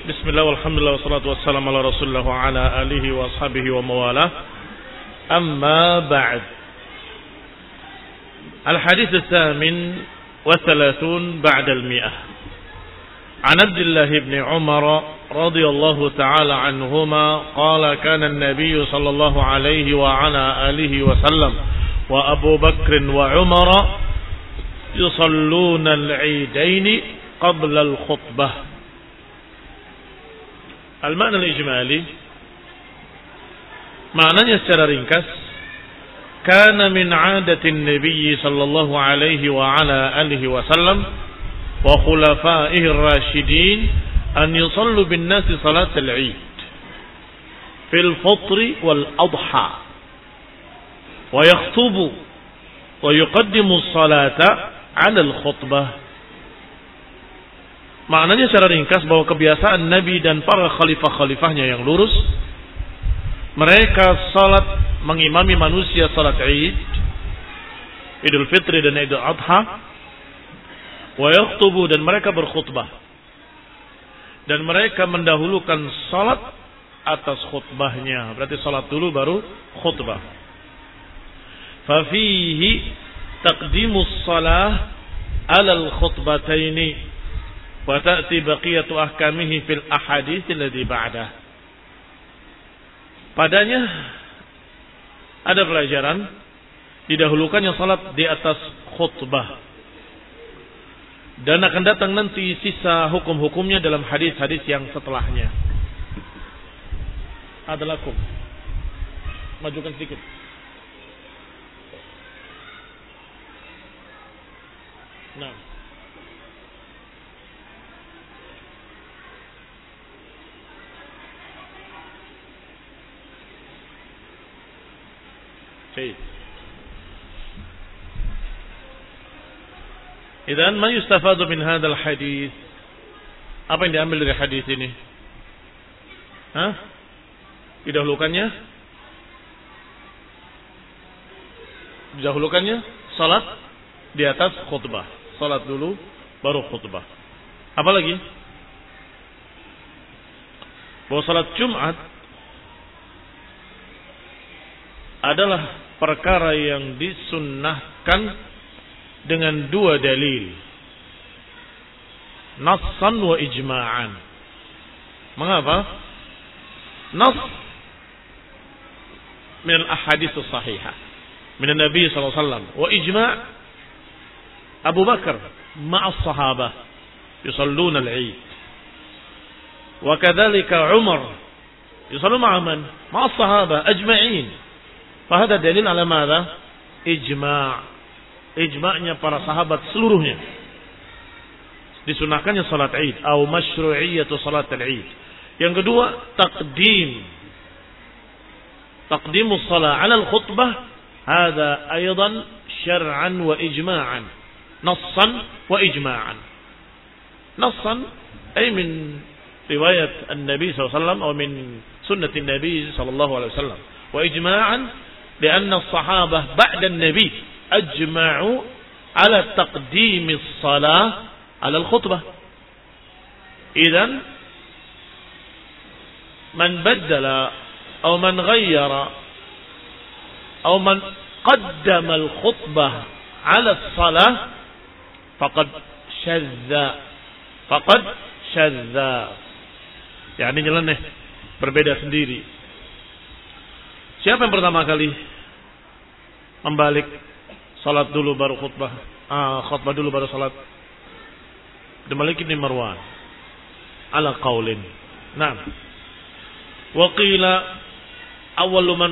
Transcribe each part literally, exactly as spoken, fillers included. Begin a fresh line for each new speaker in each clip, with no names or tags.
Bismillah walhamdulillah wassalatu wassalamu ala rasulillah wa ala alihi wa ashabihi wa mawalah. Amma ba'd. Al-hadith al-thamin wa thalathun ba'da al-mi'ah. An Abdullah ibn Umar radhiyallahu ta'ala anhuma qala kana an-nabiy sallallahu alayhi wa ala alihi wa sallam wa Abu Bakr wa Umar yusalluna al-'iidain qabla al-khutbah. Al-makna al-ijmali, maknanya secara ringkas, kana min 'adatin nabiy sallallahu alaihi wa ala alihi wasallam wa khulafaihi ar-rasyidin an yusallu bin nasi salat al-'id fil fitr wal adha wa yakhutubu wa yuqaddimu as-salata 'ala al-khutbah. Maknanya secara ringkas bahwa kebiasaan Nabi dan para khalifah-khalifahnya yang lurus, mereka salat mengimami manusia salat Id, Idul Fitri dan Idul Adha, wa yakhutubu dan mereka berkhutbah. Dan mereka mendahulukan salat atas khutbahnya. Berarti salat dulu baru khutbah. Fa fihi taqdimus salah 'ala al-khutbataini wa ta'ti baqiyatu ahkamihi fil ahadits alladhi ba'dah. Padanya ada pelajaran didahulukannya salat di atas khutbah. Dan akan datang nanti sisa hukum-hukumnya dalam hadis-hadis yang setelahnya. Adalakum. Majukan sedikit. Nah. Idzan ma yustafadu min hadzal hadis? Apa yang diambil dari hadis ini? Hah? Didahulukannya? Didahulukannya salat di atas khutbah. Salat dulu baru khutbah. Apa lagi? Bahwa salat Jumat adalah perkara yang disunnahkan dengan dua dalil, nassan wa ijma'an. Mengapa? Nass min al-ahadits as-sahihah min an-nabi sallallahu alaihi wasallam, wa ijma' Abu Bakar ma'a as-sahabah yusalluna al-'id, wa kadzalika Umar yusallu ma'a man ma'a as-sahabah ajma'in. Fahada dalil ala madza? Ijma'. Ijma'nya para sahabat seluruhnya. Disunahkannya salat Id atau masyru'iyyatu salat al-Id. Yang kedua, taqdim. Taqdimus shalah 'ala al-khutbah hada aidan syar'an wa ijma'an. Nassan wa ijma'an. Nassan ay min riwayat an-nabi sallallahu alaihi wasallam atau min sunnati an-nabi sallallahu alaihi wasallam. Wa ijma'an لأن الصحابة بعد النبي أجمعوا على تقديم الصلاة على الخطبة. إذن من بدل أو من غير أو من قدم الخطبة على الصلاة فقد شذ فقد شذ. يعني jalan nih berbeda sendiri. Siapa yang pertama kali membalik salat dulu baru khutbah, ah, khutbah dulu baru salat? Malik bin Marwan ala qaulin. Naam. Wa qila awwalu man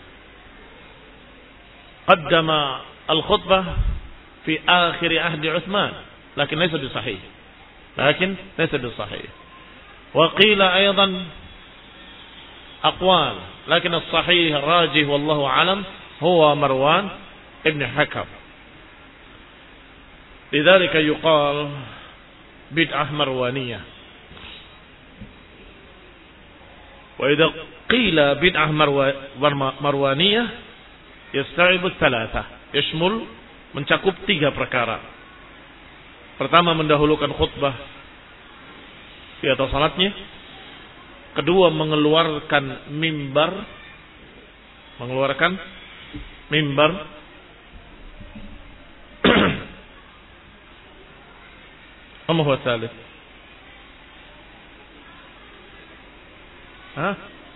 qaddama al-khutbah fi akhir ahdi Utsman, lakin laysa bisahih. Lakin laysa bisahih. Wa qila aidan aqwal, lakin as-sahih rajih wallahu alam huwa Marwan ibn Hakam. Lidzalika yuqal bid'ah marwaniyah. Wa idza qila bid'ah marwaniyah yasta'ibu thalatha, yashmul, mencakup tiga perkara. Pertama, mendahulukan khutbah di atas salatnya. Kedua, mengeluarkan mimbar, mengeluarkan mimbar. Apa huwa tsalits? Hah?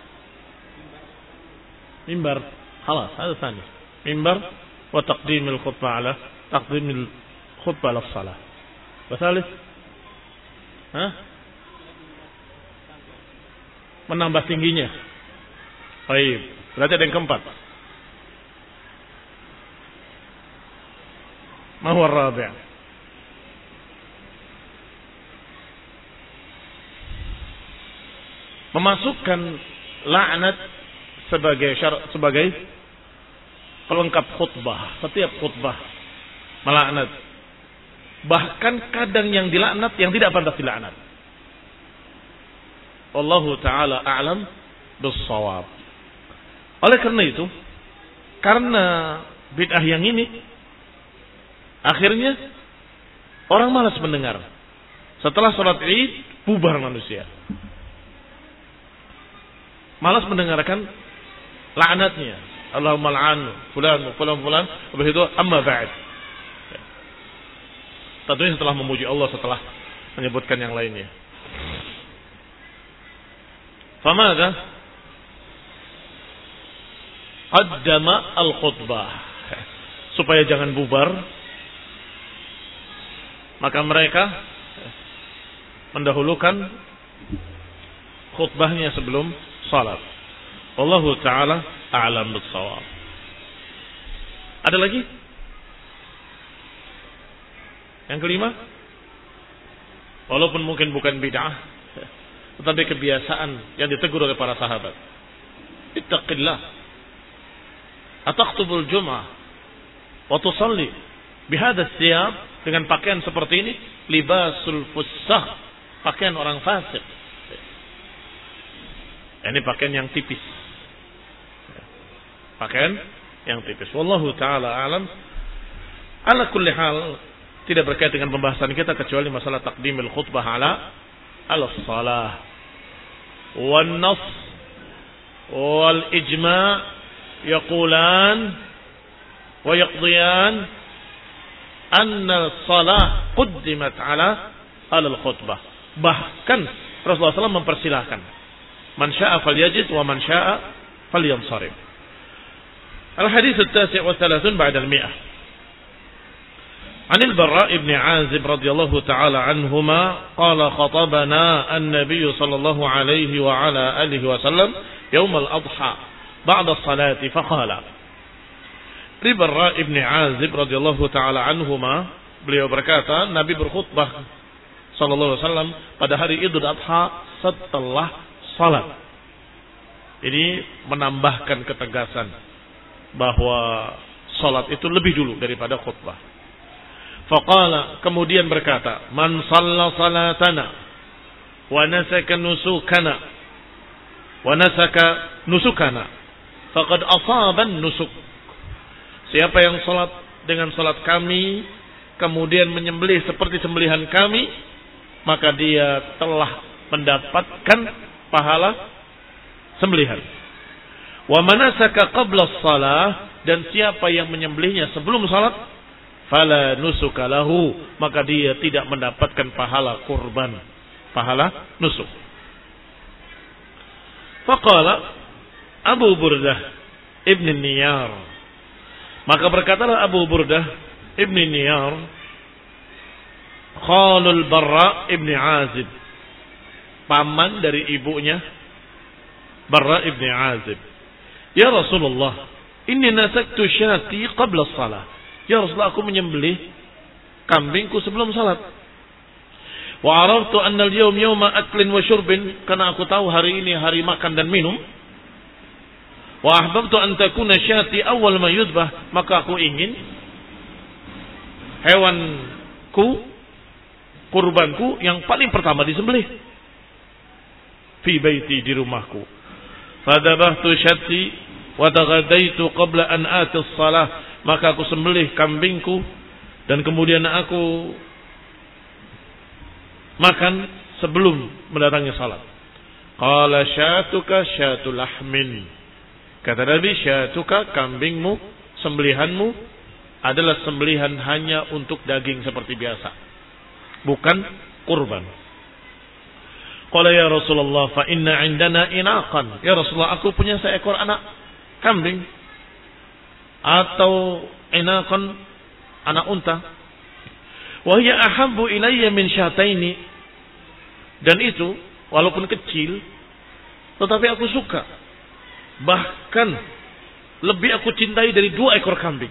Mimbar. Khalas, hada tsani. Mimbar wa taqdim al-khutbah ala taqdim al-khutbah ala shalah. Wa tsalits? Hah? Menambah tingginya. Baik, berarti ada yang keempat. Ma huwa ar-rabi'? Memasukkan laknat sebagai syarat, sebagai pelengkap khutbah. Setiap khutbah melaknat. Bahkan kadang yang dilaknat yang tidak pantas dilaknat. Wallahu taala a'lam bis-shawab. Oleh karena itu, karena bid'ah yang ini, akhirnya orang malas mendengar. Setelah sholat Id, bubar manusia. Malas mendengarkan laknatnya. Allahumma al'an fulan fulan fulan. Habis itu amma ba'd. Tentunya setelah memuji Allah, setelah menyebutkan yang lainnya. Famadha? Qaddama al-khutbah. Supaya jangan bubar, maka mereka mendahulukan khutbahnya sebelum salat. Wallahu taala a'lam bis-shawab. Ada lagi? Yang kelima, walaupun mungkin bukan bid'ah, tetapi kebiasaan yang ditegur oleh para sahabat. Ittaqillah. Ataktubul jum'ah wa tusalli bihadha thiyab, dengan pakaian seperti ini, libasul fussah, pakaian orang fasik. Ini pakaian yang tipis. Pakaian yang tipis. Wallahu taala alam. Ala kulli hal, tidak berkait dengan pembahasan kita kecuali masalah taqdimul khutbah ala ala shalah. Wan nas wal ijma' yaqulan wa yaqdiyan anna shalah quddimat ala ala al-khutbah. Bahkan Rasulullah sallallahu alaihi wasallam mempersilahkan, man syaa falyajid wa man syaa falyansarif. Al-hadits at-tasi' wa thalathun ba'da al-mi'ah. عن البراء بن عازب رضي الله تعالى عنهما قال خطبنا النبي صلى الله عليه وعلى آله وسلم يوم الأضحى بعد الصلاة فقال. Al-Bara' ibn Azib radhiyallahu taala anhuma, beliau berkata, Nabi berkhutbah sallallahu alaihi wasallam pada hari Idul Adha setelah salat. Ini menambahkan ketegasan bahwa salat itu lebih dulu daripada khutbah. Faqala, kemudian berkata, man shalla salatana wa nasaka nusukana wa nasaka nusukana faqad asaba nusuk. Siapa yang salat dengan salat kami kemudian menyembelih seperti sembelihan kami, maka dia telah mendapatkan pahala sembelihan. Wa manasaka qabla shalah, dan siapa yang menyembelihnya sebelum salat, fala nusuka lahu, maka dia tidak mendapatkan pahala kurban, pahala nusuk. Faqala Abu Burdah ibn Niyar, maka berkatalah Abu Burdah ibn Niyar, khalul Bara' ibn Azib, paman dari ibunya Bara' ibn Azib, ya Rasulullah, inni nasaktu syati qabla shalah. Ya Rasulullah, aku menyembelih kambingku sebelum salat. Wa araftu anna al-yawm yawma aklin wa syurbin, karena aku tahu hari ini hari makan dan minum. Wa ahbabtu an takuna syati awwal ma yudbah, maka aku ingin hewanku, kurbanku yang paling pertama disembelih fi baiti, di rumahku. Fadabahtu syati wa taghadaitu qabla an ati as-salah, maka aku sembelih kambingku dan kemudian aku makan sebelum mendatangi salat. Qala syatuka syatu lahmin. Kata Nabi, syatuka, kambingmu, sembelihanmu adalah sembelihan hanya untuk daging seperti biasa, bukan kurban. Qala ya Rasulullah fa inna indana inaqan. Ya Rasulullah, aku punya seekor anak kambing atau inaqan, anak unta. Wa hiya ahabbu ilayya min syataini. Dan itu walaupun kecil tetapi aku suka. Bahkan lebih aku cintai dari dua ekor kambing.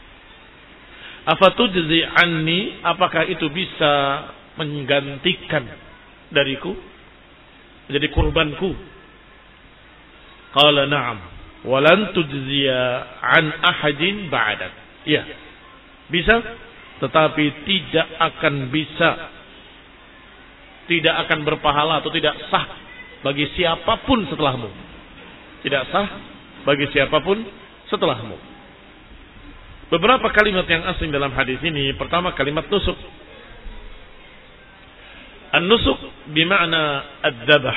Afatujzi anni, apakah itu bisa menggantikan dariku, jadi kurbanku? Qala na'am, walan tujziya an ahadin ba'dak. Ya, bisa, tetapi tidak akan bisa, tidak akan berpahala atau tidak sah bagi siapapun setelahmu. Tidak sah bagi siapapun setelahmu. Beberapa kalimat yang asing dalam hadis ini. Pertama, kalimat nusuk. An-nusuk bermakna ad-dabah.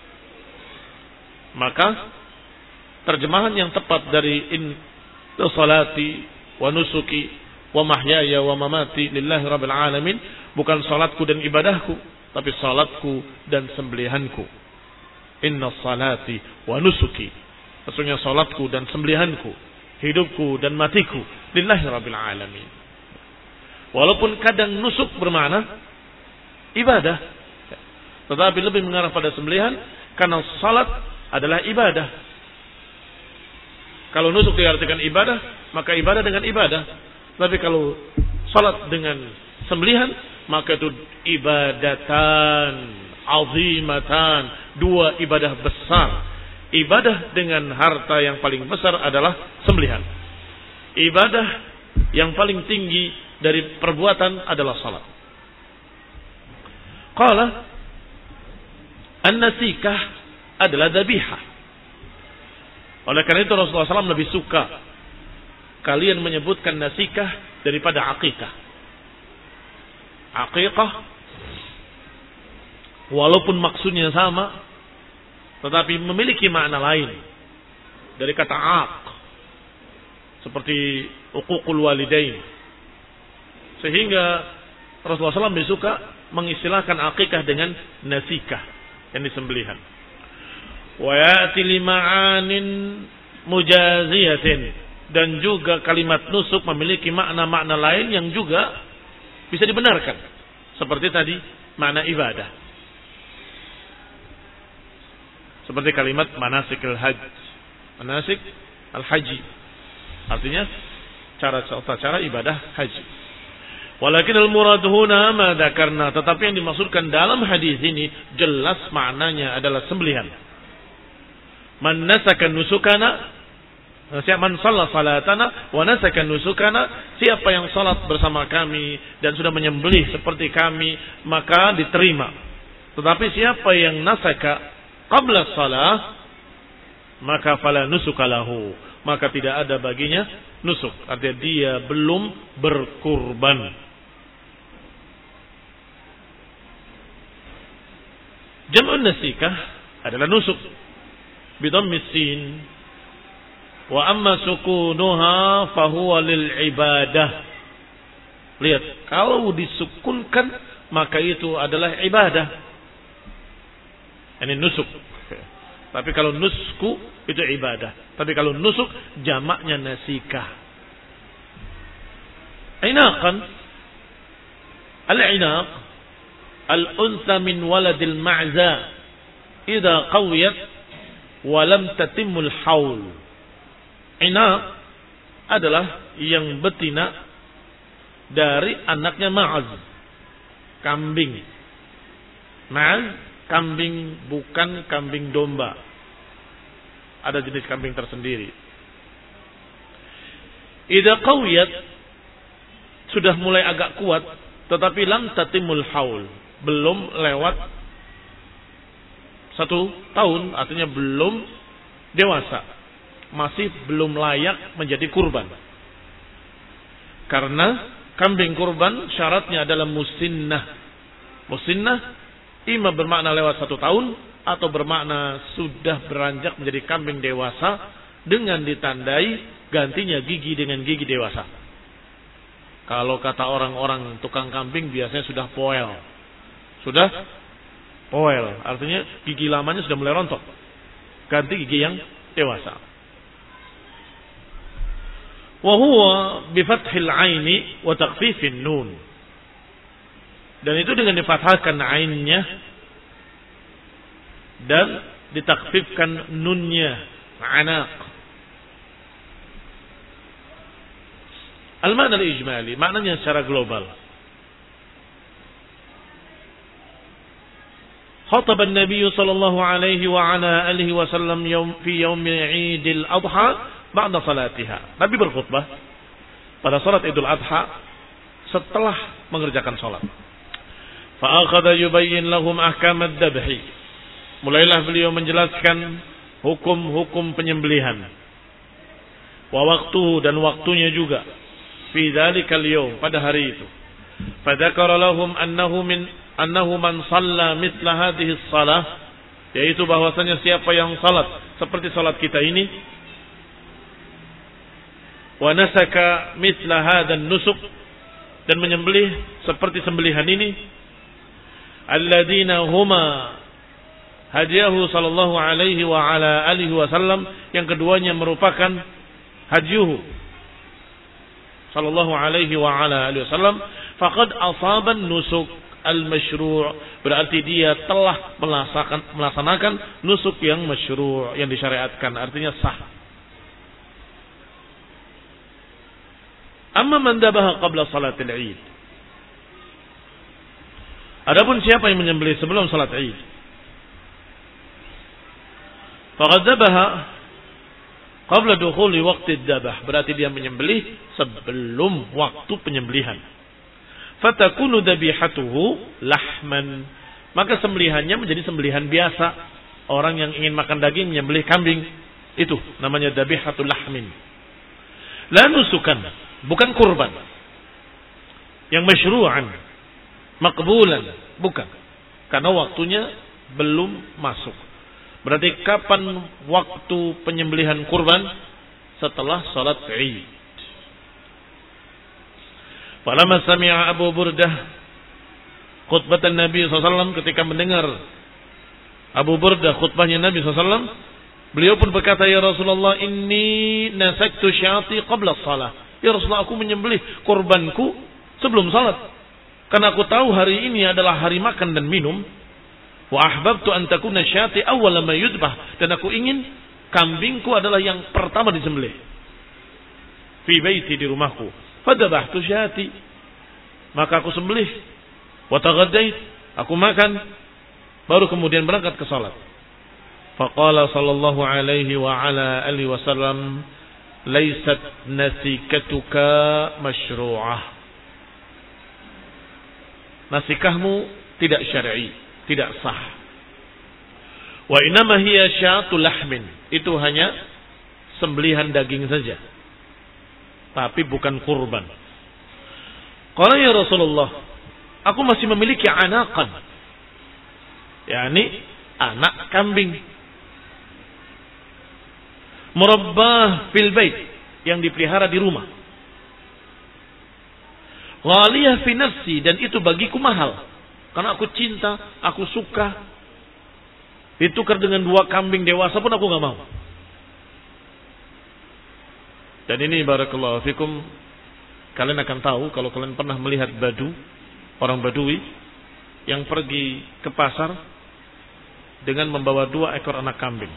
Maka terjemahan yang tepat dari in salati wa nusuki wa mahyaya wa mamati lillahi rabbil alamin, bukan salatku dan ibadahku, tapi salatku dan sembelihanku. Inna salati wa nusuki, maksudnya salatku dan sembelihanku, hidupku dan matiku lillahi rabbil alamin. Walaupun kadang nusuk bermakna ibadah, tetapi lebih mengarah pada sembelihan karena salat adalah ibadah. Kalau nusuk diartikan ibadah, maka ibadah dengan ibadah. Tapi kalau salat dengan sembelihan, maka itu ibadatan azimatan, dua ibadah besar. Ibadah dengan harta yang paling besar adalah sembelihan. Ibadah yang paling tinggi dari perbuatan adalah salat. Qala an-nasikah adalah dzabihah. Oleh karena itu Rasulullah shallallahu alaihi wasallam lebih suka kalian menyebutkan nasikah daripada aqiqah. Aqiqah walaupun maksudnya sama, tetapi memiliki makna lain dari kata aq, seperti uququl walidain. Sehingga Rasulullah shallallahu alaihi wasallam lebih suka mengistilahkan aqiqah dengan nasikah, yang disembelihan. Wa ya'ti lima'anin mujaziyatin, dan juga kalimat nusuk memiliki makna-makna lain yang juga bisa dibenarkan, seperti tadi makna ibadah, seperti kalimat manasikil hajj, manasik al-haji, artinya cara cara ibadah haji. Walakin al-murad huna ma dzakarna, tetapi yang dimaksudkan dalam hadis ini jelas maknanya adalah sembelihan. Man nasaka nusukana, man shalla salatana wa nasaka nusukana, siapa yang salat bersama kami dan sudah menyembelih seperti kami, maka diterima. Tetapi siapa yang nasaka qabla shalah, maka fala nusuka lahu, maka tidak ada baginya nusuk, artinya dia belum berkurban. Jam'un nasikah adalah nusuk bidhammis sin, wa amma sukunuha fahuwa lil ibadah. Lihat, kalau disukunkan maka itu adalah ibadah, ini nusuk. Tapi kalau nusku itu ibadah. Tapi kalau nusuk jamaknya nasikah. Inaqan, al-inaq al-unsa min waladil ma'za idza qawiyat wa lam tatimul haul. Inaq adalah yang betina dari anaknya ma'az, kambing. Ma'az kambing, bukan kambing domba. Ada jenis kambing tersendiri. Idza qawiyat, sudah mulai agak kuat, tetapi lam tatimul haul, belum lewat satu tahun, artinya belum dewasa, masih belum layak menjadi kurban. Karena kambing kurban syaratnya adalah musinnah. Musinnah ima bermakna lewat satu tahun atau bermakna sudah beranjak menjadi kambing dewasa dengan ditandai gantinya gigi dengan gigi dewasa. Kalau kata orang-orang tukang kambing biasanya sudah poel. Sudah poel, artinya gigi lamanya sudah mulai rontok. Ganti gigi yang dewasa. Wa huwa bi fathil aini wa takhfifin nun. Dan itu dengan difathahkan ainnya dan ditakfifkan nunnya, anaq. Al-ma'na al-ijmali, maknanya secara global. Khataba an-nabiy sallallahu alaihi wa ala alihi wasallam yawm fi yaum Idul Adha ba'da salatiha. Nabi berkhutbah pada salat Idul Adha setelah mengerjakan salat. Fa akhadha yubayyin lahum ahkam ad-dabhi. Mulailah beliau menjelaskan hukum-hukum penyembelihan. Wa waktu dan waktunya juga. Fi dzalikal yaum, pada hari itu. Fa dzakara lahum annahu min annahu man shalla mithla hadhihi shalah, yaitu bahwasanya siapa yang salat seperti salat kita ini, wa nasaka mithla hadzal nusuk, dan menyembelih seperti sembelihan ini, alladzina huma hadiyahu sallallahu alaihi wa ala alihi wasallam, yang keduanya merupakan hadiyuhu sallallahu alaihi wa ala alihi wasallam, faqad asaban nusuk al-masyru', berarti dia telah melaksanakan, melaksanakan nusuk yang masyru', yang disyariatkan, artinya sah. Amma man dabaha qabla salatil Id. Adapun siapa yang menyembelih sebelum salat Id, faqad dabaha qabla dukhuli waqti dzabah, berarti dia menyembelih sebelum waktu penyembelihan. Fatakunu dhabihatuhu lahman, maka sembelihannya menjadi sembelihan biasa. Orang yang ingin makan daging menyembelih kambing, itu namanya dhabihatul lahmin. La nusukan, bukan kurban. Yang masyru'an, maqbulan, bukan. Karena waktunya belum masuk. Berarti kapan waktu penyembelihan kurban? Setelah salat Id. Falamma sami'a Abu Burdah khutbatan Nabi sallallahu alaihi wasallam, ketika mendengar Abu Burdah khutbahnya Nabi sallallahu alaihi wasallam, beliau pun berkata, ya Rasulullah, inni nasaktu syati qabla shalah. Ya Rasulullah, aku menyembelih kurbanku sebelum salat, karena aku tahu hari ini adalah hari makan dan minum. Wa ahbabtu an takuna syati awwala ma yudbah, dan aku ingin kambingku adalah yang pertama disembelih fi baiti, di rumahku. Fadabahtu syati, maka aku sembelih. Wa taghaddait, aku makan, baru kemudian berangkat ke salat. Faqala sallallahu alaihi wa ala alihi wasallam, laysat nasikatuka masyru'ah. Nasikahmu tidak syar'i, tidak sah. Wa innama hiya syatu lahmin, itu hanya sembelihan daging saja, tapi bukan kurban. Qala ya Rasulullah, aku masih memiliki anaqan, yakni anak kambing, murabbah fil bait, yang dipelihara di rumah. Ghaliyah fi nafsi, dan itu bagiku mahal, karena aku cinta, aku suka. Ditukar dengan dua kambing dewasa pun aku gak mau. Dan ini barakallahu fikum, kalian akan tahu kalau kalian pernah melihat badu, orang Badui yang pergi ke pasar dengan membawa dua ekor anak kambing.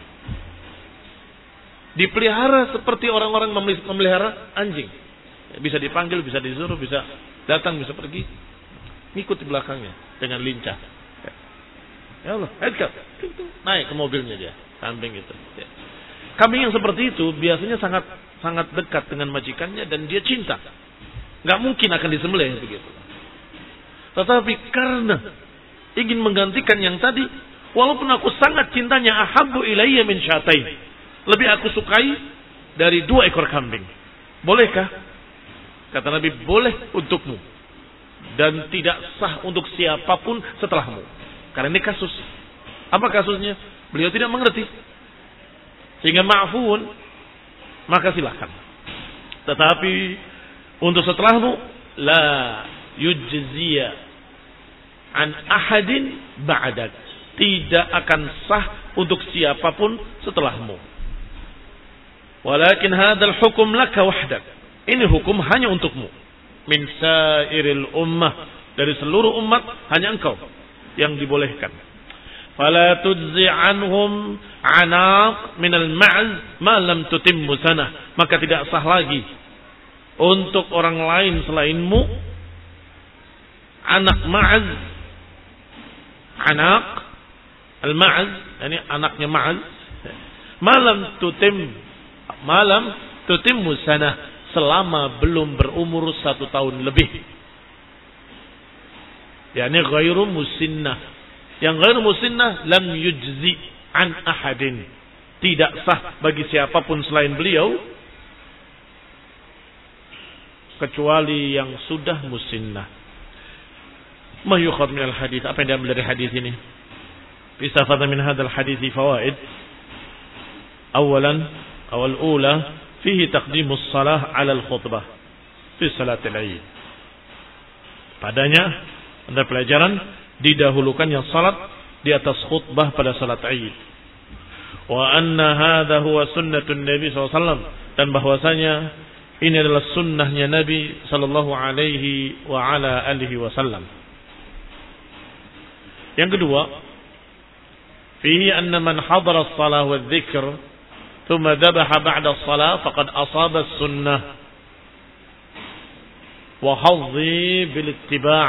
Dipelihara seperti orang-orang memelihara anjing. Bisa dipanggil, bisa disuruh, bisa datang, bisa pergi. Ngikut di belakangnya dengan lincah. Ya Allah, Edgar, naik ke mobilnya dia, kambing itu. Kambing yang seperti itu biasanya sangat sangat dekat dengan majikannya dan dia cinta. Gak mungkin akan disembelih begitu. Tetapi karena ingin menggantikan yang tadi, walaupun aku sangat cintanya, ahabbu ilayya min syatain, lebih aku sukai dari dua ekor kambing. Bolehkah? Kata Nabi, boleh untukmu, dan tidak sah untuk siapapun setelahmu. Karena ini kasus Apa kasusnya? Beliau tidak mengerti. Sehingga ma'fuun, maka silakan. Tetapi untuk setelahmu, la yujziya an ahadin ba'dak. Tidak akan sah untuk siapapun setelahmu. Walakin hadzal hukum laka wahdak. Ini hukum hanya untukmu. Min sairil ummah, dari seluruh umat hanya engkau yang dibolehkan. Fala tujzi anhum anaq min al-ma'z ma lam tutimmu sanah. Maka tidak sah lagi untuk orang lain selainmu anak ma'z. Anak al-ma'z, yani anaknya ma'z. Malam tutim malam tutimmu sanah, selama belum berumur satu tahun lebih. Yani ghairu musinnah. Yang ghairu musinnah lam yujzi an ahadin. Tidak sah bagi siapapun selain beliau kecuali yang sudah musinnah. Ma yukhad min al-hadits, apa yang diambil dari hadis ini? Istafada min hadzal hadithi fawaid. Awalan, awal ula, fihi taqdimus salah 'ala al-khutbah fi salatil 'Id. Padanya ada pelajaran didahulukannya salat di atas khutbah pada salat Id. Wa anna hadha huwa sunnatun Nabi sallallahu alaihi wasallam, dan bahwasanya ini adalah sunnahnya Nabi sallallahu alaihi wa ala alihi wasallam. Yang kedua, fihi anna man hadara as-salah wa adh-dhikr thumma dhabaha ba'da as-salah faqad asaba as-sunnah wa hadhi bil ittiba'.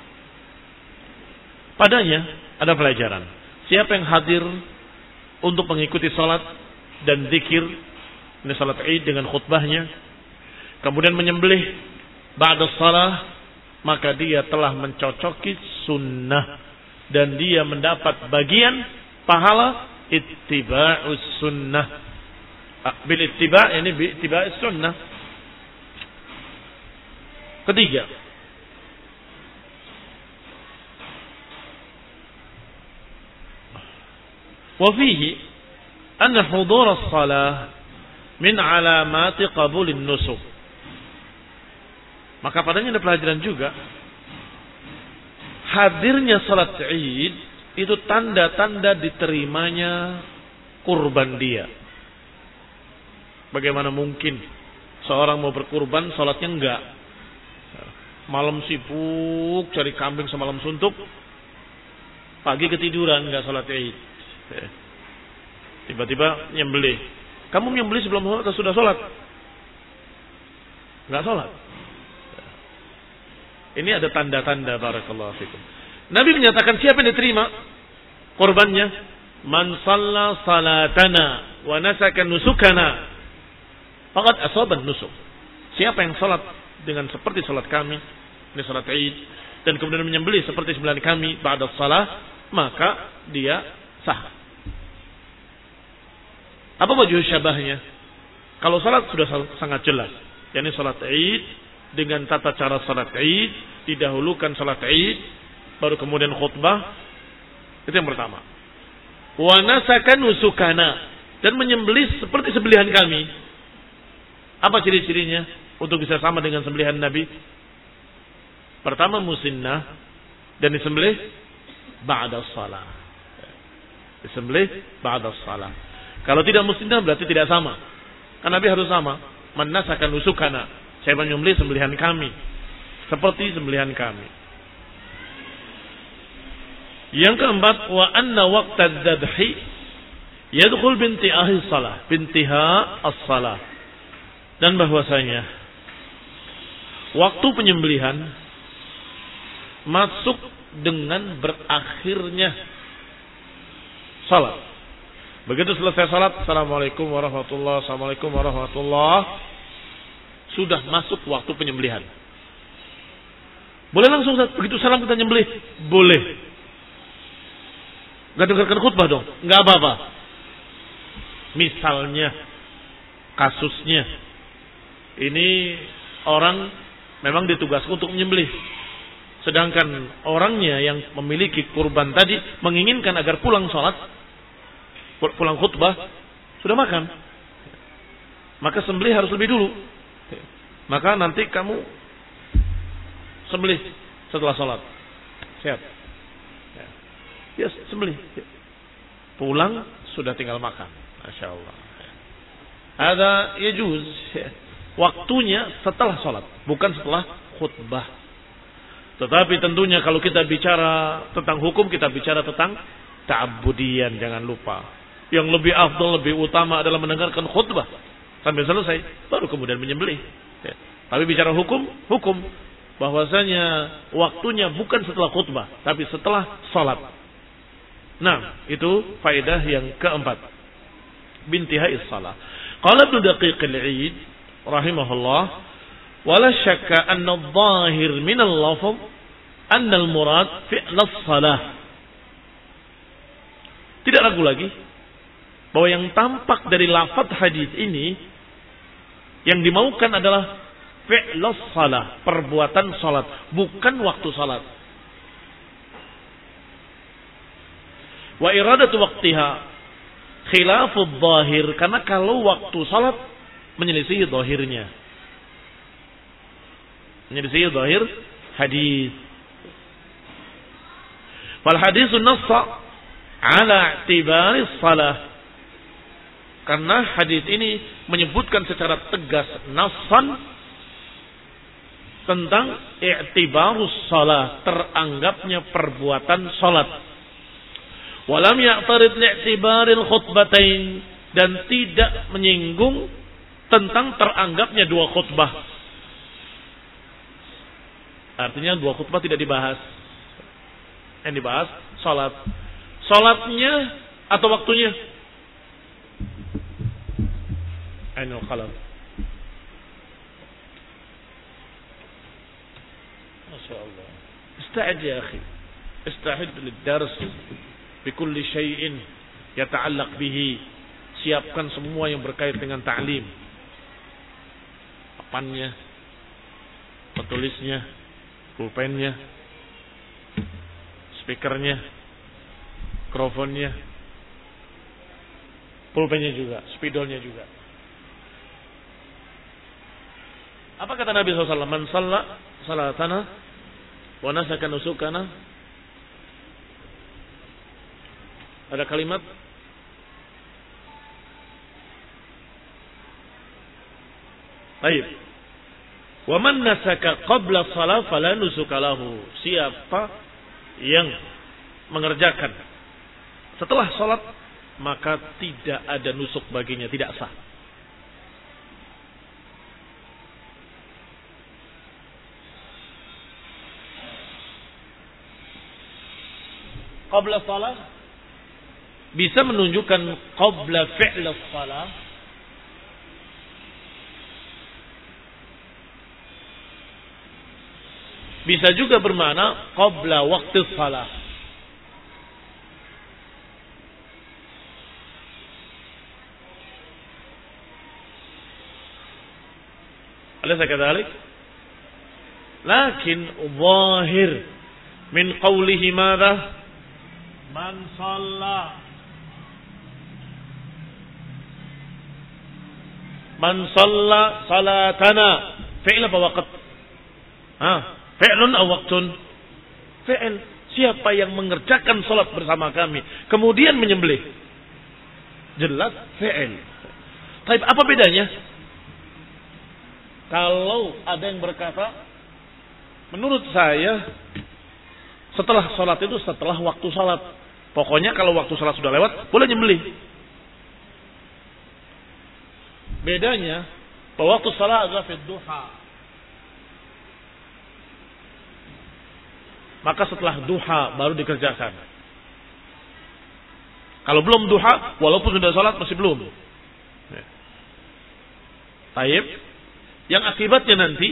Padanya ada pelajaran. Siapa yang hadir untuk mengikuti salat dan zikir, ini salat Id dengan khutbahnya, kemudian menyembelih ba'da salah, maka dia telah mencocoki sunnah dan dia mendapat bagian pahala ittiba'us sunnah. Bil ittiba' ini bi ittiba'us sunnah. Ketiga, wa fihi anna hudur as-salah min alamati qabulin nusuk. Maka padanya ada pelajaran juga, hadirnya salat Id itu tanda-tanda diterimanya kurban dia. Bagaimana mungkin seorang mau berkurban salatnya enggak? Malam sibuk cari kambing semalam suntuk, pagi ketiduran enggak salat Id. Tiba-tiba nyembelih. Kamu nyembelih sebelum sholat atau sudah sholat? Enggak sholat. Ini ada tanda-tanda, barakallahu fikum. Nabi menyatakan siapa yang diterima korbannya? Man shalla salatana wa nasaka nusukana faqad asaba nusuk. Siapa yang salat dengan seperti salat kami, ini salat Id, dan kemudian menyembelih seperti sembilan kami ba'da shalah, maka dia sah. Apa wajh syabahnya? Kalau salat sudah sangat jelas, yakni salat Id dengan tata cara salat Id, didahulukan salat Id, baru kemudian khutbah. Itu yang pertama. Wa nasaka nusukana, dan menyembelih seperti sembelihan kami. Apa ciri-cirinya untuk bisa sama dengan sembelihan Nabi? Pertama musinnah, dan disembelih ba'da shalah. Disembelih ba'da shalah. Kalau tidak musinnah berarti tidak sama. Kan Nabi harus sama. Man nasaka nusukana, saya menyembelih sembelihan kami seperti sembelihan kami. Yang keempat, wa anna waqtad dzabhi yadkhul bintiha'i shalah, bintiha as-shalah. Dan bahwasanya waktu penyembelihan masuk dengan berakhirnya salat. Begitu selesai salat, assalamualaikum warahmatullahi, assalamualaikum warahmatullahi, sudah masuk waktu penyembelihan. Boleh langsung begitu salam kita nyembelih? Boleh. Gak dengarkan khutbah dong? Gak apa-apa. Misalnya, kasusnya, ini orang memang ditugaskan untuk menyembelih. Sedangkan orangnya yang memiliki kurban tadi menginginkan agar pulang sholat, pulang khutbah, sudah makan. Maka sembelih harus lebih dulu. Maka nanti kamu sembelih setelah sholat. Siap. Ya, sembelih. Pulang sudah tinggal makan. Masya Allah. Ada yajuz. Waktunya setelah sholat, bukan setelah khutbah. Tetapi tentunya kalau kita bicara tentang hukum, kita bicara tentang ta'abbudiyan, jangan lupa. Yang lebih afdal, lebih utama adalah mendengarkan khutbah sampai selesai, baru kemudian menyembelih. Ya. Tapi bicara hukum, hukum bahwasanya waktunya bukan setelah khutbah, tapi setelah sholat. Nah, itu faedah yang keempat. Bintihai shalah. Qala Ibnu Daqiq al-Eid rahimahullah, wala syakka anna adh-dhahir min al-lafz anna al-murad fi'l as-salah. Tidak ragu lagi bahwa yang tampak dari lafaz hadis ini yang dimaukan adalah fi'l as-salah, perbuatan salat, bukan waktu salat. Wa iradatu waqtiha khilafu adh-dhahir, karena kalau waktu salat menyelisih zahirnya. Menyelisih zahir hadis. Wal hadisun nassa ala i'tibari shalah. Karena hadis ini menyebutkan secara tegas nassan tentang i'tibarus shalah, teranggapnya perbuatan salat. Walam ya'tarid li'tibaril khutbatain, dan tidak menyinggung tentang teranggapnya dua khutbah. Artinya dua khutbah tidak dibahas. Yang dibahas salat. Salatnya atau waktunya? Ainul qalam. Masya Allah. Ista'id ya akhi. Ista'id lid-dars bikulli syai'in yata'allaq bihi. Siapkan semua yang berkait dengan ta'lim. Papannya, petulisnya, pulpennya, speakernya, mikrofonnya, pulpennya juga, spidolnya juga. Apa kata Nabi shallallahu alaihi wasallam? Man shalla salatana wa nasaka nusukana. Ada kalimat baik. Wa man nasaka qabla shalah fala nusuka lahu. Siapa yang mengerjakan setelah salat maka tidak ada nusuk baginya, tidak sah. Qabla shalah bisa menunjukkan qabla fi'l shalah, bisa juga bermakna qabla waktu salah. Alaysa kadzalik? Lakin zahir min qawlihi madza? Man shalla Man shalla salatana. Fi'l apa waqt? Ah, fi'lun aw waqtun? Fi'l. Siapa yang mengerjakan salat bersama kami kemudian menyembelih? Jelas fi'l. Tapi apa bedanya? Kalau ada yang berkata, menurut saya setelah salat itu setelah waktu salat. Pokoknya kalau waktu salat sudah lewat boleh nyembelih. Bedanya bahwa waktu salat adalah fi duha. Maka setelah duha baru dikerjakan. Kalau belum duha, walaupun sudah salat masih belum. Taib, yang akibatnya nanti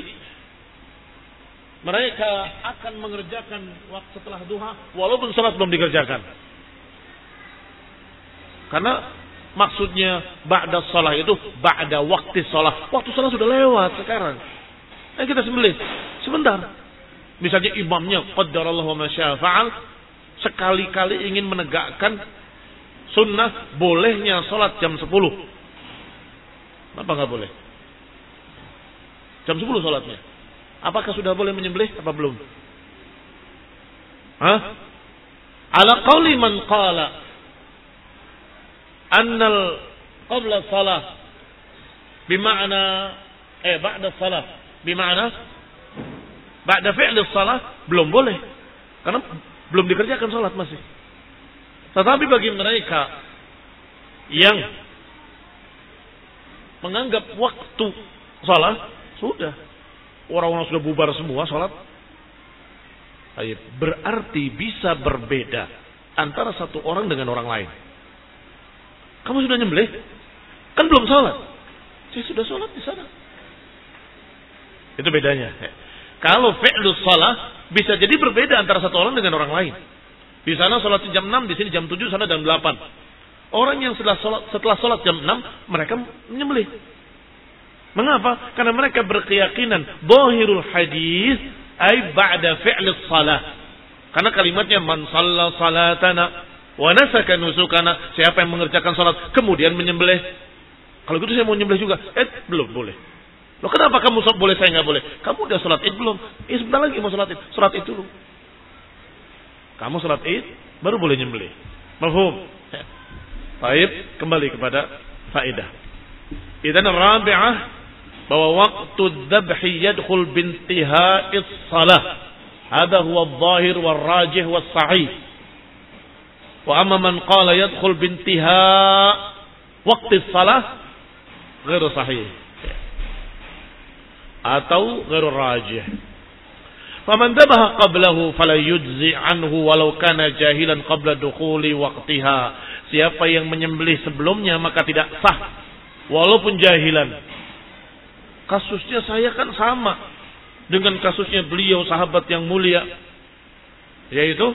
mereka akan mengerjakan waktu setelah duha walaupun salat belum dikerjakan. Karena maksudnya ba'da shalah itu ba'da waktu shalah. Waktu shalah sudah lewat sekarang. Dan kita sembelih sebentar. Misalnya imamnya qaddarallahu ma syaa fa'al, sekali-kali ingin menegakkan sunnah bolehnya sholat jam sepuluh. Kenapa nggak boleh? Jam sepuluh sholatnya. Apakah sudah boleh menyembelih apa belum? Hah? Ala qawli man qala annal qabla salah bima'na eh ba'da salah bima'na ba'da fi'l salah belum boleh karena belum dikerjakan salat masih. Tetapi bagi mereka yang menganggap waktu salat sudah orang-orang sudah bubar semua salat, berarti bisa berbeda antara satu orang dengan orang lain. Kamu sudah nyembelih? Kan belum sholat. Saya sudah sholat di sana. Itu bedanya. Kalau fi'lus sholat bisa jadi berbeda antara satu orang dengan orang lain. Di sana sholat jam enam, di sini jam tujuh, sana jam delapan. Orang yang setelah sholat, setelah sholat jam enam, mereka menyembelih. Mengapa? Karena mereka berkeyakinan zahirul hadis ay ba'da fi'lis salah. Karena kalimatnya man shalla salatana wa nasaka nusukana, siapa yang mengerjakan salat kemudian menyembelih. Kalau gitu saya mau nyembelih juga. Eh, belum boleh. Loh, kenapa kamu sholat boleh saya enggak boleh? Kamu udah salat Id belum? Eh, sebentar lagi mau salat Id. Salat Id dulu. Kamu salat Id baru boleh nyembelih. Mafhum? Baik, kembali kepada faedah. Idzan rabi'ah bahwa waktu dzabhi yadkhul bintiha'is salah. Hada huwa adh-dhahir wal rajih was sahih. Wa amma man qala yadkhul bintiha waqti salah ghairu sahih atau ghairu rajih. Faman dhabaha qablahu fala yujzi anhu walau kana jahilan qabla dukhuli waqtiha. Siapa yang menyembelih sebelumnya maka tidak sah walaupun jahilan. Kasusnya saya kan sama dengan kasusnya beliau sahabat yang mulia, yaitu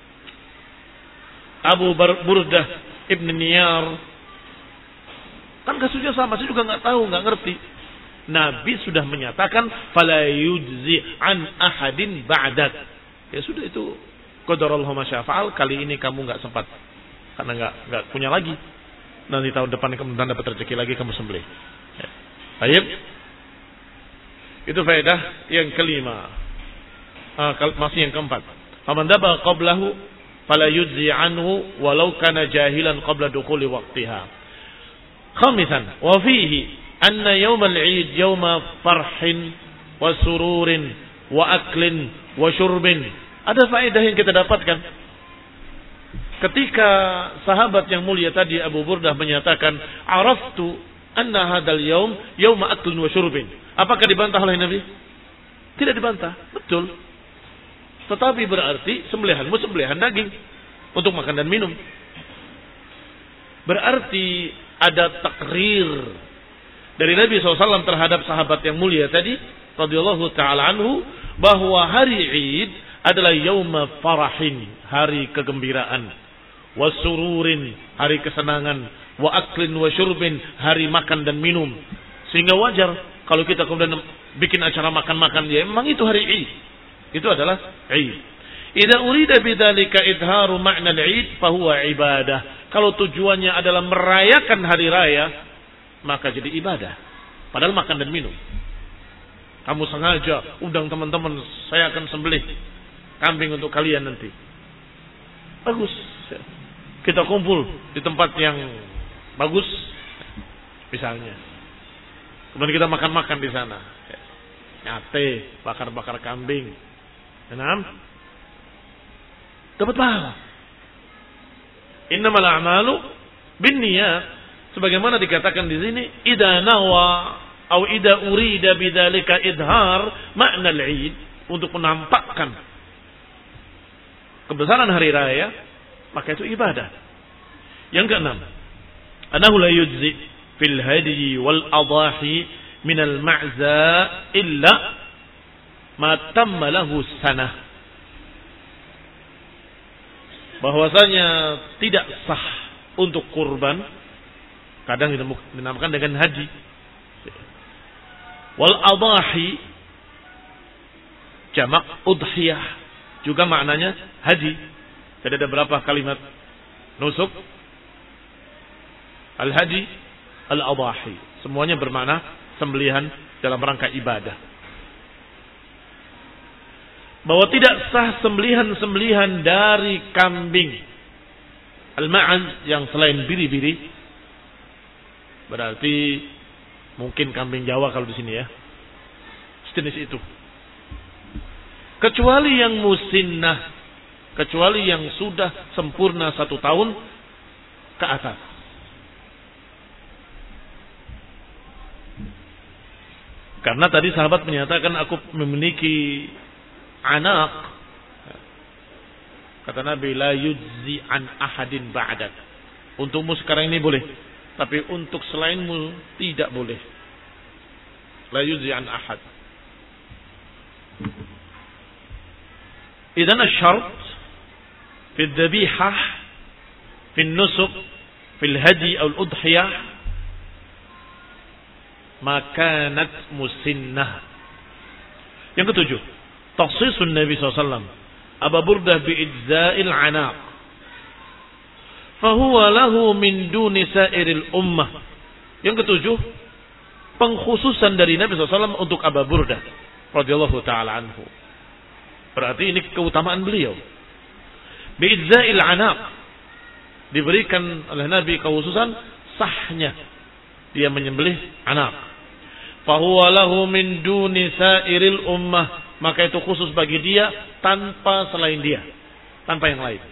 Abu Burdah Ibn Niyar. Kan kasusnya sama, saya juga nggak tahu, nggak ngerti. Nabi sudah menyatakan fala yujzi an ahadin ba'dak. Ya sudah, itu qadarallahu ma syaa fa'al. Kali ini kamu nggak sempat karena nggak nggak punya lagi. Nanti tahun depan kamu dapat rezeki lagi, kamu sembelih. Ya. Baik. Itu faedah yang kelima. Ah, masih yang keempat. Faman daba qablahu fala yujzi anhu walau kana jahilan qabla dukhuli waqtiha. Khamisan, wa fihi anna yawmal 'id yawma farhin wa sururin wa aklin wa syurbin. Ada faedah yang kita dapatkan. Ketika sahabat yang mulia tadi Abu Burdah menyatakan, "Araftu anna hadzal yawm yawma aklin wa syurbin." Apakah dibantah oleh Nabi? Tidak dibantah, betul. Tetapi berarti sembelihanmu sembelihan daging untuk makan dan minum. Berarti ada takrir dari Nabi shallallahu alaihi wasallam terhadap sahabat yang mulia tadi, radhiyallahu taala anhu, bahwa hari Id adalah yauma farahin, hari kegembiraan, wasururin, hari kesenangan, wa aklin wa syurbin, hari makan dan minum. Sehingga wajar kalau kita kemudian bikin acara makan-makan, ya memang itu hari Id. Itu adalah Id. Idza urida bidzalika idharu ma'na al-Id fa huwa ibadah. Kalau tujuannya adalah merayakan hari raya, maka jadi ibadah. Padahal makan dan minum. Kamu sengaja undang teman-teman, saya akan sembelih kambing untuk kalian nanti. Bagus. Kita kumpul di tempat yang bagus misalnya. Kemudian kita makan-makan di sana. Nyate, bakar-bakar kambing. Enam. Dapat pahala. Innamal a'malu binniyat. Sebagaimana dikatakan di sini, idza nawa atau idza urida bidzalika idhar makna al-'id, untuk menampakkan kebesaran hari raya, maka itu ibadah. Yang keenam, annahu la yujzi fil hadyi wal adahi min al-ma'za illa ma tamma lahu sanah. Bahwasanya tidak sah untuk kurban, kadang dinamakan dengan haji, wal adahi jamak udhiyah, juga maknanya haji. Jadi ada berapa kalimat nusuk? Al-haji, al-adhahi. Semuanya bermakna sembelihan dalam rangka ibadah. Bahwa tidak sah sembelihan-sembelihan dari kambing al-ma'az yang selain biri-biri. Berarti mungkin kambing Jawa kalau di sini ya. Sejenis itu. Kecuali yang musinnah, kecuali yang sudah sempurna satu tahun ke atas. Karena tadi sahabat menyatakan aku memiliki anak. Kata Nabi, la yujzi an ahadin ba'dak. Untukmu sekarang ini boleh, tapi untuk selainmu tidak boleh. La yujzi an ahad. Idzan asy-syart fi dzabihah, fi nusuk, fi al-hadi atau al-udhiyah, makanat musinnah. Yang ketujuh, takhsisun Nabi sallallahu alaihi wasallam Abu Burdah bi'idza'il anaq, fahuwa lahu min duni sa'iril ummah. Yang ketujuh, pengkhususan dari Nabi sallallahu alaihi wasallam untuk Abu Burdah radhiyallahu taala anhu. Berarti ini keutamaan beliau. Bi'idza'il anaq, diberikan oleh Nabi kekhususan sahnya dia menyembelih anak. Fahuwa lahu min duni sa'iril ummah, maka itu khusus bagi dia tanpa selain dia, tanpa yang lain.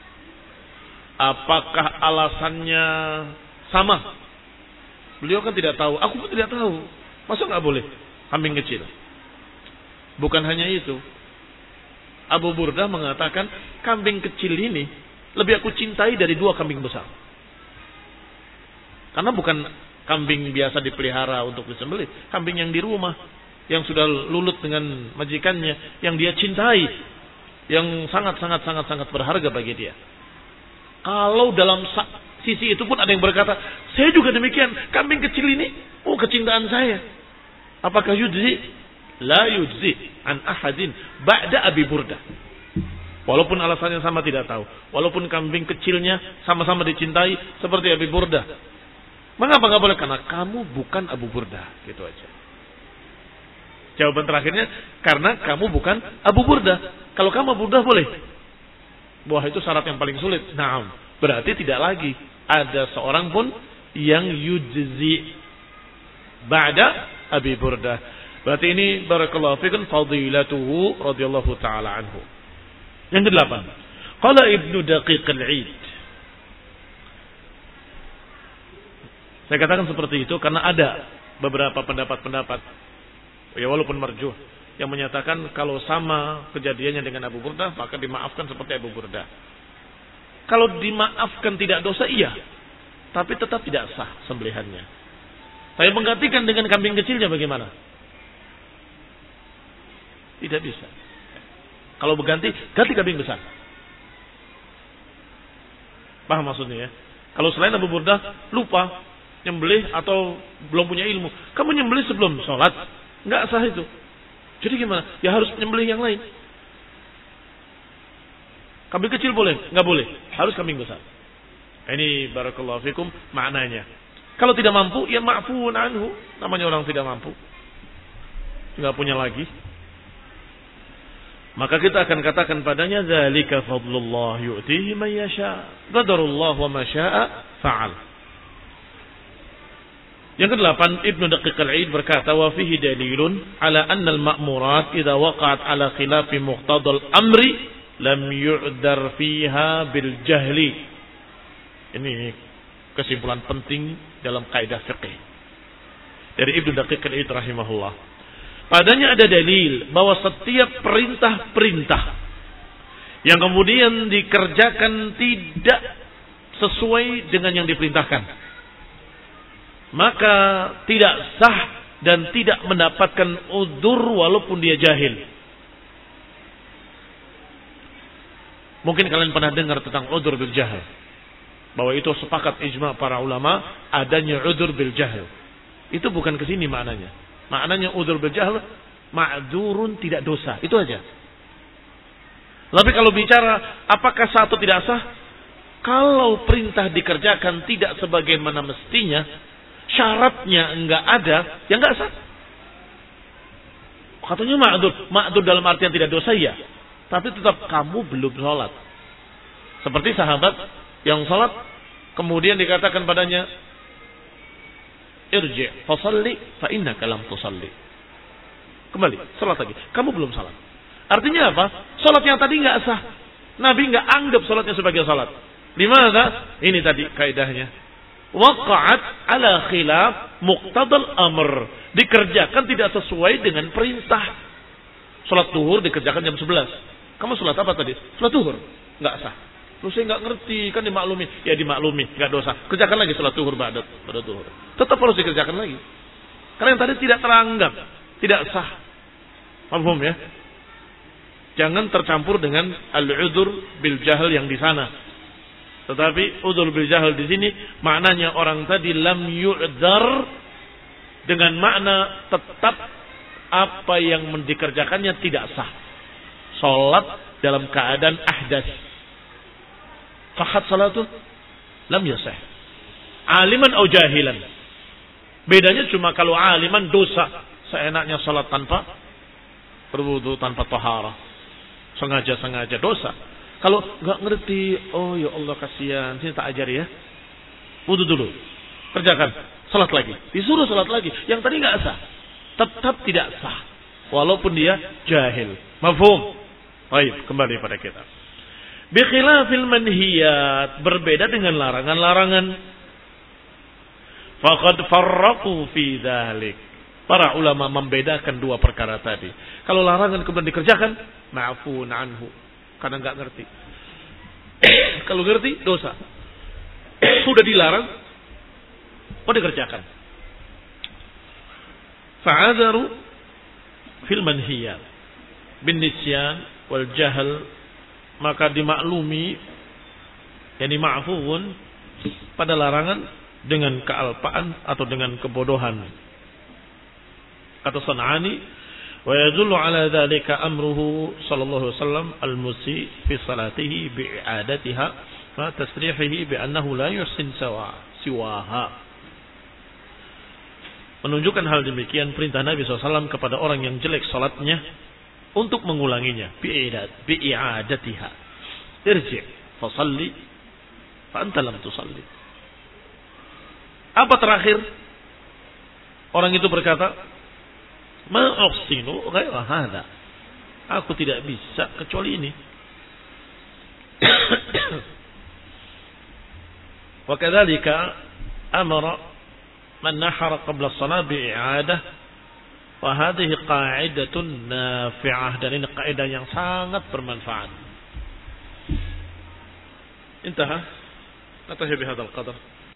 Apakah alasannya sama? Beliau kan tidak tahu, aku pun tidak tahu. Masa nggak boleh kambing kecil? Bukan hanya itu. Abu Burdah mengatakan kambing kecil ini lebih aku cintai dari dua kambing besar. Karena bukan kambing biasa dipelihara untuk disembelih, kambing yang di rumah, yang sudah lulut dengan majikannya, yang dia cintai, yang sangat-sangat sangat-sangat berharga bagi dia. Kalau dalam sisi itu pun ada yang berkata, saya juga demikian, kambing kecil ini, oh kecintaan saya. Apakah yujzi? La yujzi an ahadin ba'da Abi Burdah. Walaupun alasannya sama tidak tahu. Walaupun kambing kecilnya sama-sama dicintai seperti Abi Burdah. Mengapa nggak boleh? Karena kamu bukan Abu Burdah, gitu aja. Jawaban terakhirnya, karena kamu bukan Abu Burdah. Kalau kamu Abu Burdah boleh. Wah, itu syarat yang paling sulit. Naam, berarti tidak lagi ada seorang pun yang yujzi ba'da Abi Burdah. Berarti ini barakallahu fikum fadilatuhu radhiyallahu taala anhu. Yang kedelapan, qala Ibnu Daqiq al-Id. Saya katakan seperti itu karena ada beberapa pendapat-pendapat, ya walaupun marjuh, yang menyatakan kalau sama kejadiannya dengan Abu Burdah maka dimaafkan seperti Abu Burdah. Kalau dimaafkan tidak dosa, iya, tapi tetap tidak sah sembelihannya. Saya menggantikan dengan kambing kecilnya bagaimana? Tidak bisa. Kalau berganti, ganti kambing besar. Paham maksudnya ya? Kalau selain Abu Burdah lupa nyembelih atau belum punya ilmu, kamu nyembelih sebelum sholat, nggak sah itu. Jadi gimana? Ya harus nyembelih yang lain. Kambing kecil boleh? Nggak boleh. Harus kambing besar. Ini barakallahu fikum maknanya. Kalau tidak mampu, ya ma'fuun anhu. Namanya orang tidak mampu, nggak punya lagi. Maka kita akan katakan padanya, zalika fadlullah yu'tihi man yasha. Qadarullah wa ma syaa fa'al. Yang kedelapan, Ibnu Daqiq al-Id berkata, wa fihi dalilun ala anna al-ma'murat idza waqa'at ala khilafi muqtadal amri lam yu'dar fiha bil jahli. Ini kesimpulan penting dalam kaidah fikih dari Ibnu Daqiq al-Id rahimahullah. Padanya ada dalil bahwa setiap perintah-perintah yang kemudian dikerjakan tidak sesuai dengan yang diperintahkan, maka tidak sah dan tidak mendapatkan udzur walaupun dia jahil. Mungkin kalian pernah dengar tentang udzur bil jahl, bahwa itu sepakat ijma para ulama adanya udzur bil jahl. Itu bukan kesini maknanya. Maknanya udzur bil jahl ma'dzurun, tidak dosa. Itu aja. Tapi kalau bicara apakah sah atau tidak sah, kalau perintah dikerjakan tidak sebagaimana mestinya, syaratnya enggak ada, ya enggak sah. Katanya ma'dzur, ma'dzur dalam artian tidak dosa ya, tapi tetap kamu belum sholat. Seperti sahabat yang sholat, kemudian dikatakan padanya, irji' fasalli fa innaka lam tusalli. Kembali, sholat lagi. Kamu belum sholat. Artinya apa? Sholat yang tadi nggak sah. Nabi nggak anggap sholatnya sebagai sholat. Dimana? Ini tadi kaidahnya. Waqa'at ala khilaf muqtadal amr. Dikerjakan tidak sesuai dengan perintah. Sholat zuhur dikerjakan jam sebelas. Kamu sholat apa tadi? Sholat zuhur. Nggak sah. Terus saya nggak ngerti, kan dimaklumi. Ya dimaklumi, nggak dosa. Kerjakan lagi sholat zuhur pada pada zuhur. Tetap harus dikerjakan lagi. Karena yang tadi tidak teranggap, tidak sah. Paham ya? Jangan tercampur dengan al-udzur bil jahl yang di sana. Tetapi udzur bil jahl di sini maknanya orang tadi lam yu'dzar dengan makna tetap apa yang dikerjakannya tidak sah. Salat dalam keadaan ahdas. Sahhat salatun lam yasih. Aliman atau jahilan. Bedanya cuma kalau aliman dosa, seenaknya salat tanpa berwudu, tanpa taharah. Sengaja-sengaja dosa. Kalau nggak ngerti, oh ya Allah kasihan, sini tak ajari ya. Wudu dulu, kerjakan, salat lagi, disuruh salat lagi. Yang tadi nggak sah, tetap tidak sah, walaupun dia jahil. Mafhum? Baik, kembali pada kita. Bikhilafil manhiyat, berbeda dengan larangan-larangan. Faqad farraqu fi dzalik. Para ulama membedakan dua perkara tadi. Kalau larangan kemudian dikerjakan, ma'fun anhu. Karena nggak ngerti. Kalau ngerti, dosa. Sudah dilarang, mau dikerjakan. Fa'adharu fil manhiyat bin nisyan wal jahl, maka dimaklumi, yani ma'fun pada larangan dengan kealpaan atau dengan kebodohan. Kata San'ani, wa yadullu ala dzalika amruhu sallallahu alaihi wasallam al-musi fi salatihi bi'adatiha wa tasrihihi bi annahu la yuhsin sawa siwaha. Menunjukkan hal demikian perintah Nabi shallallahu alaihi wasallam kepada orang yang jelek salatnya untuk mengulanginya bi'idat bi'adatiha. Irji' fa shalli fa anta lam tusalli. Apa terakhir? Orang itu berkata, ma ahsinu ghaira hadza. Aku tidak bisa kecuali ini. Wa kadzalika amara man nahara qabla as-salah bi'i'adah. Wa hadhihi qa'idatun nafi'ah, dan ini kaidah yang sangat bermanfaat. Intaha. Natahi bihadzal qadar.